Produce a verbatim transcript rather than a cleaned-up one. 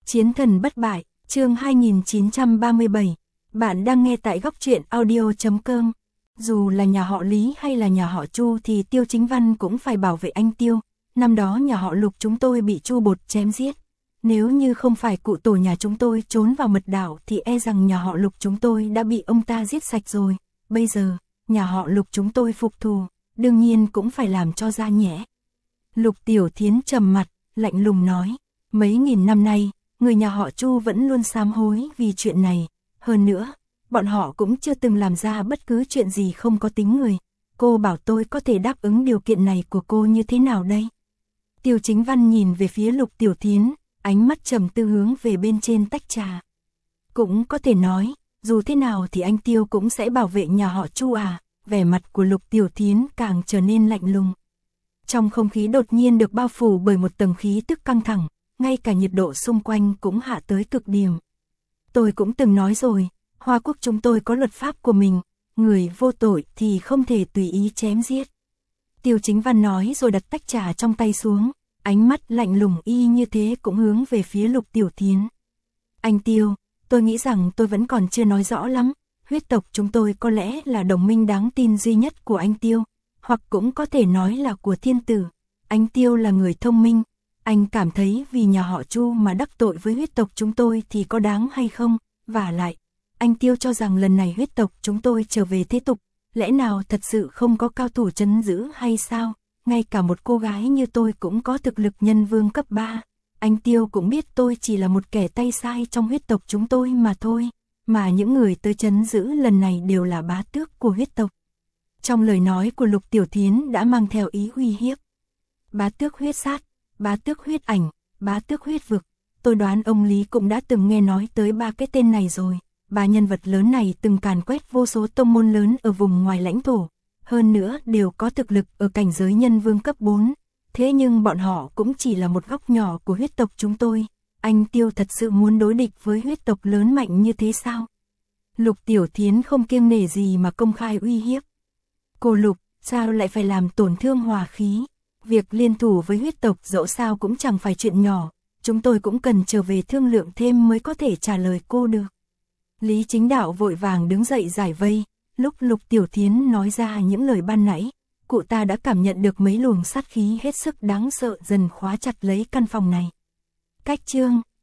Chiến thần bất bại, chương hai nghìn chín trăm ba mươi bảy. Bạn đang nghe tại góc truyện audio chấm com. Dù là nhà họ Lý hay là nhà họ Chu thì Tiêu Chính Văn cũng phải bảo vệ anh Tiêu. Năm đó nhà họ Lục chúng tôi bị Chu Bột chém giết. Nếu như không phải cụ tổ nhà chúng tôi trốn vào mật đảo thì e rằng nhà họ Lục chúng tôi đã bị ông ta giết sạch rồi. Bây giờ, nhà họ Lục chúng tôi phục thù, đương nhiên cũng phải làm cho ra nhẽ. Lục Tiểu Thiến trầm mặt, lạnh lùng nói, mấy nghìn năm nay, người nhà họ Chu vẫn luôn sám hối vì chuyện này. Hơn nữa, bọn họ cũng chưa từng làm ra bất cứ chuyện gì không có tính người. Cô bảo tôi có thể đáp ứng điều kiện này của cô như thế nào đây? Tiêu Chính Văn nhìn về phía Lục Tiểu Thiến, ánh mắt trầm tư hướng về bên trên tách trà. Cũng có thể nói, dù thế nào thì anh Tiêu cũng sẽ bảo vệ nhà họ Chu à. Vẻ mặt của Lục Tiểu Thiến càng trở nên lạnh lùng. Trong không khí đột nhiên được bao phủ bởi một tầng khí tức căng thẳng, ngay cả nhiệt độ xung quanh cũng hạ tới cực điểm. Tôi cũng từng nói rồi, Hoa Quốc chúng tôi có luật pháp của mình, người vô tội thì không thể tùy ý chém giết. Tiêu Chính Văn nói rồi đặt tách trà trong tay xuống, ánh mắt lạnh lùng y như thế cũng hướng về phía Lục Tiểu Thiến. Anh Tiêu, tôi nghĩ rằng tôi vẫn còn chưa nói rõ lắm, huyết tộc chúng tôi có lẽ là đồng minh đáng tin duy nhất của anh Tiêu, hoặc cũng có thể nói là của thiên tử. Anh Tiêu là người thông minh, anh cảm thấy vì nhà họ Chu mà đắc tội với huyết tộc chúng tôi thì có đáng hay không? Vả lại, anh Tiêu cho rằng lần này huyết tộc chúng tôi trở về thế tục, lẽ nào thật sự không có cao thủ trấn giữ hay sao? Ngay cả một cô gái như tôi cũng có thực lực nhân vương cấp ba. Anh Tiêu cũng biết tôi chỉ là một kẻ tay sai trong huyết tộc chúng tôi mà thôi, mà những người tới trấn giữ lần này đều là bá tước của huyết tộc. Trong lời nói của Lục Tiểu Thiến đã mang theo ý uy hiếp. Bá tước huyết sát, bá tước huyết ảnh, bá tước huyết vực. Tôi đoán ông Lý cũng đã từng nghe nói tới ba cái tên này rồi. Ba nhân vật lớn này từng càn quét vô số tông môn lớn ở vùng ngoài lãnh thổ. Hơn nữa đều có thực lực ở cảnh giới nhân vương cấp bốn. Thế nhưng bọn họ cũng chỉ là một góc nhỏ của huyết tộc chúng tôi. Anh Tiêu thật sự muốn đối địch với huyết tộc lớn mạnh như thế sao? Lục Tiểu Thiến không kiêng nể gì mà công khai uy hiếp. Cô Lục, sao lại phải làm tổn thương hòa khí? Việc liên thủ với huyết tộc dẫu sao cũng chẳng phải chuyện nhỏ. Chúng tôi cũng cần trở về thương lượng thêm mới có thể trả lời cô được. Lý Chính Đạo vội vàng đứng dậy giải vây. Lúc Lục Tiểu Thiến nói ra những lời ban nãy, cụ ta đã cảm nhận được mấy luồng sát khí hết sức đáng sợ dần khóa chặt lấy căn phòng này. Cách chương,